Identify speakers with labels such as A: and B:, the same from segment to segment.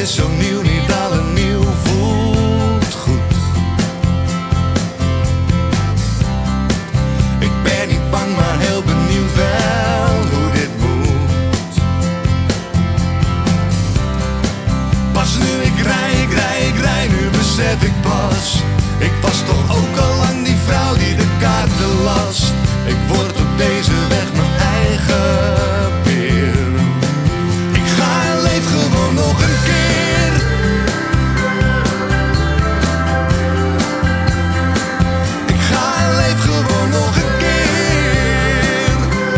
A: is zo nieuw, niet alle nieuw voelt goed. Ik ben niet bang, maar heel benieuwd wel hoe dit moet. Pas nu ik rij, nu besef ik pas. Ik was toch ook al lang die vrouw die de kaarten las. Ik word op deze weg mijn eigen peer. Ik ga en leef gewoon nog een keer. Ik ga en leef gewoon nog een keer.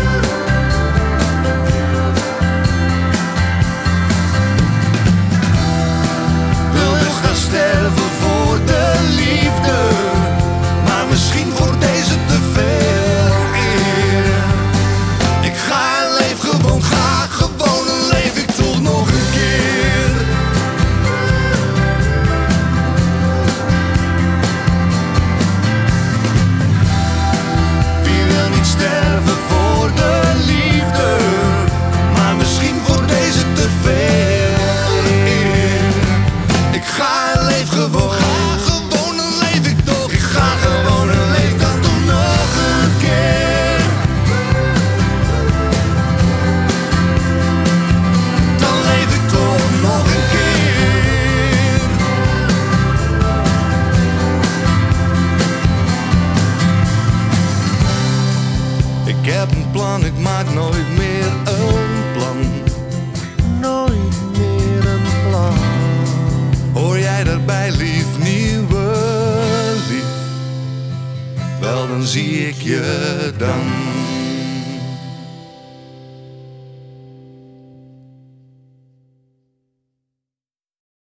A: Wil dus gaan sterven voor de liefde, maar misschien voor deze te veel eer. Ik ga en leef gewoon, ga gewoon en leef ik toch nog een keer. Wie wil niet sterven voor de liefde, maar misschien voor deze te veel eer. Ik ga en leef gewoon, ga gewoon en leef ik toch. Ik ga gewoon en leef dan toch nog een keer. Dan leef ik toch nog een keer. Ik heb een plan, ik maak nooit meer een plan. Nooit meer een plan. Hoor jij daarbij, lief, nieuwe lief? Wel, dan zie ik je dan.